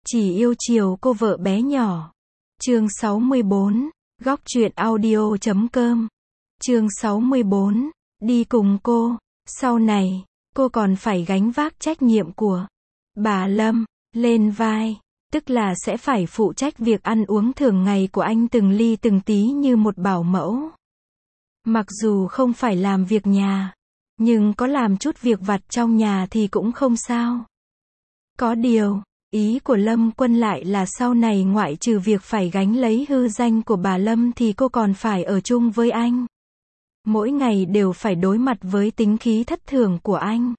Chỉ yêu chiều cô vợ bé nhỏ. Chương 64, góc truyện audio.com. Chương 64, đi cùng cô. Sau này, cô còn phải gánh vác trách nhiệm của bà Lâm lên vai, tức là sẽ phải phụ trách việc ăn uống thường ngày của anh từng ly từng tí như một bảo mẫu. Mặc dù không phải làm việc nhà, nhưng có làm chút việc vặt trong nhà thì cũng không sao. Có điều, ý của Lâm Quân lại là sau này ngoại trừ việc phải gánh lấy hư danh của bà Lâm thì cô còn phải ở chung với anh. Mỗi ngày đều phải đối mặt với tính khí thất thường của anh.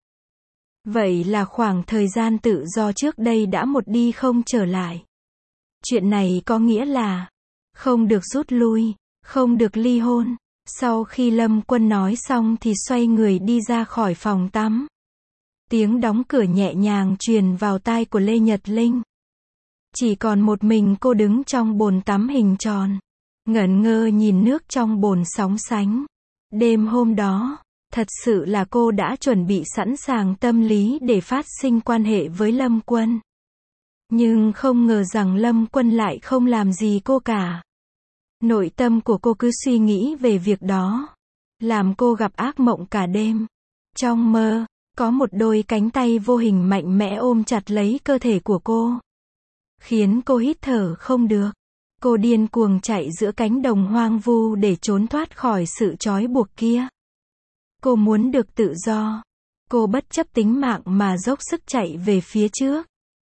Vậy là khoảng thời gian tự do trước đây đã một đi không trở lại. Chuyện này có nghĩa là không được rút lui, không được ly hôn. Sau khi Lâm Quân nói xong thì xoay người đi ra khỏi phòng tắm. Tiếng đóng cửa nhẹ nhàng truyền vào tai của Lê Nhật Linh. Chỉ còn một mình cô đứng trong bồn tắm hình tròn, ngẩn ngơ nhìn nước trong bồn sóng sánh. Đêm hôm đó, thật sự là cô đã chuẩn bị sẵn sàng tâm lý để phát sinh quan hệ với Lâm Quân. Nhưng không ngờ rằng Lâm Quân lại không làm gì cô cả. Nội tâm của cô cứ suy nghĩ về việc đó, làm cô gặp ác mộng cả đêm. Trong mơ, có một đôi cánh tay vô hình mạnh mẽ ôm chặt lấy cơ thể của cô, khiến cô hít thở không được. Cô điên cuồng chạy giữa cánh đồng hoang vu để trốn thoát khỏi sự trói buộc kia. Cô muốn được tự do. Cô bất chấp tính mạng mà dốc sức chạy về phía trước.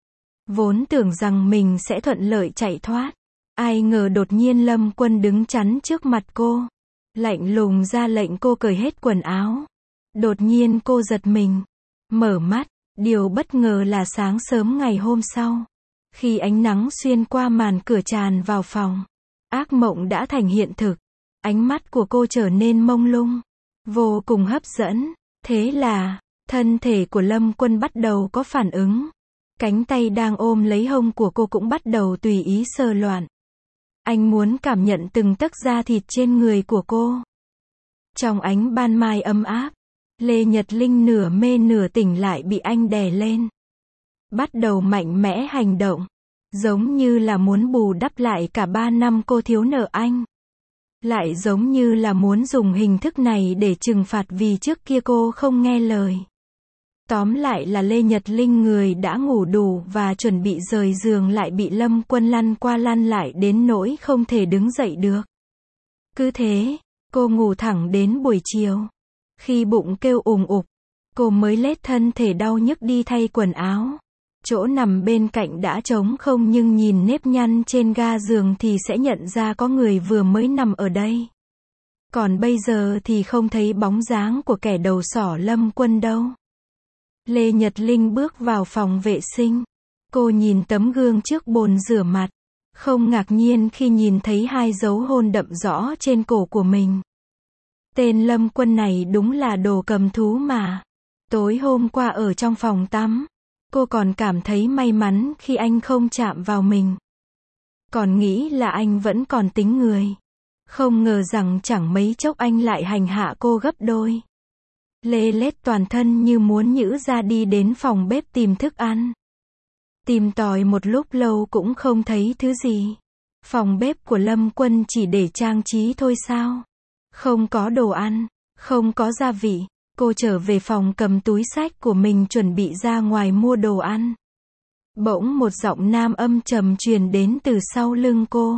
Vốn tưởng rằng mình sẽ thuận lợi chạy thoát. Ai ngờ đột nhiên Lâm Quân đứng chắn trước mặt cô. Lạnh lùng ra lệnh cô cởi hết quần áo. Đột nhiên cô giật mình. Mở mắt. Điều bất ngờ là sáng sớm ngày hôm sau, khi ánh nắng xuyên qua màn cửa tràn vào phòng, ác mộng đã thành hiện thực. Ánh mắt của cô trở nên mông lung, vô cùng hấp dẫn. Thế là, thân thể của Lâm Quân bắt đầu có phản ứng. Cánh tay đang ôm lấy hông của cô cũng bắt đầu tùy ý sờ loạn. Anh muốn cảm nhận từng tấc da thịt trên người của cô. Trong ánh ban mai ấm áp, Lê Nhật Linh nửa mê nửa tỉnh lại bị anh đè lên. Bắt đầu mạnh mẽ hành động, giống như là muốn bù đắp lại cả 3 năm cô thiếu nợ anh. Lại giống như là muốn dùng hình thức này để trừng phạt vì trước kia cô không nghe lời. Tóm lại là Lê Nhật Linh người đã ngủ đủ và chuẩn bị rời giường lại bị Lâm Quân lăn qua lăn lại đến nỗi không thể đứng dậy được. Cứ thế, cô ngủ thẳng đến buổi chiều. Khi bụng kêu ùng ục, cô mới lết thân thể đau nhức đi thay quần áo. Chỗ nằm bên cạnh đã trống không nhưng nhìn nếp nhăn trên ga giường thì sẽ nhận ra có người vừa mới nằm ở đây. Còn bây giờ thì không thấy bóng dáng của kẻ đầu sỏ Lâm Quân đâu. Lê Nhật Linh bước vào phòng vệ sinh. Cô nhìn tấm gương trước bồn rửa mặt. Không ngạc nhiên khi nhìn thấy 2 dấu hôn đậm rõ trên cổ của mình. Tên Lâm Quân này đúng là đồ cầm thú mà. Tối hôm qua ở trong phòng tắm, cô còn cảm thấy may mắn khi anh không chạm vào mình. Còn nghĩ là anh vẫn còn tính người. Không ngờ rằng chẳng mấy chốc anh lại hành hạ cô gấp đôi. Lê lết toàn thân như muốn nhữ ra đi đến phòng bếp tìm thức ăn. Tìm tòi một lúc lâu cũng không thấy thứ gì. Phòng bếp của Lâm Quân chỉ để trang trí thôi sao? Không có đồ ăn, không có gia vị. Cô trở về phòng cầm túi xách của mình chuẩn bị ra ngoài mua đồ ăn. Bỗng một giọng nam âm trầm truyền đến từ sau lưng cô.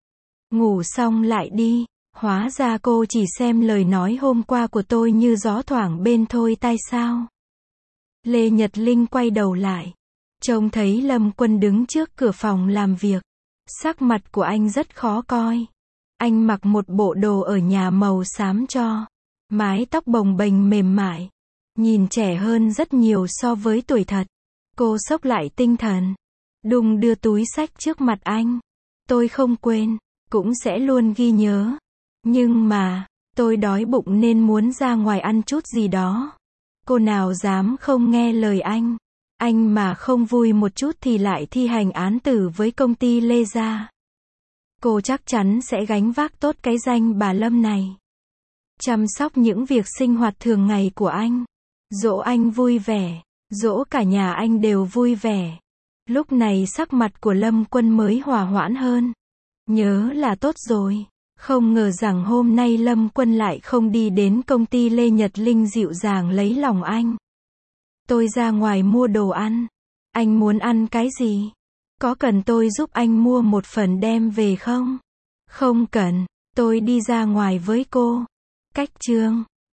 Ngủ xong lại đi. Hóa ra cô chỉ xem lời nói hôm qua của tôi như gió thoảng bên thôi tai sao. Lê Nhật Linh quay đầu lại, trông thấy Lâm Quân đứng trước cửa phòng làm việc. Sắc mặt của anh rất khó coi. Anh mặc một bộ đồ ở nhà màu xám cho. Mái tóc bồng bềnh mềm mại. Nhìn trẻ hơn rất nhiều so với tuổi thật. Cô xốc lại tinh thần. Đùng đưa túi xách trước mặt anh. Tôi không quên, cũng sẽ luôn ghi nhớ. Nhưng mà, tôi đói bụng nên muốn ra ngoài ăn chút gì đó. Cô nào dám không nghe lời anh. Anh mà không vui một chút thì lại thi hành án tử với công ty Lê gia. Cô chắc chắn sẽ gánh vác tốt cái danh bà Lâm này. Chăm sóc những việc sinh hoạt thường ngày của anh. Dỗ anh vui vẻ. Dỗ cả nhà anh đều vui vẻ. Lúc này sắc mặt của Lâm Quân mới hòa hoãn hơn. Nhớ là tốt rồi. Không ngờ rằng hôm nay Lâm Quân lại không đi đến công ty Lê Nhật Linh dịu dàng lấy lòng anh. Tôi ra ngoài mua đồ ăn. Anh muốn ăn cái gì? Có cần tôi giúp anh mua một phần đem về không? Không cần, tôi đi ra ngoài với cô. Cách chương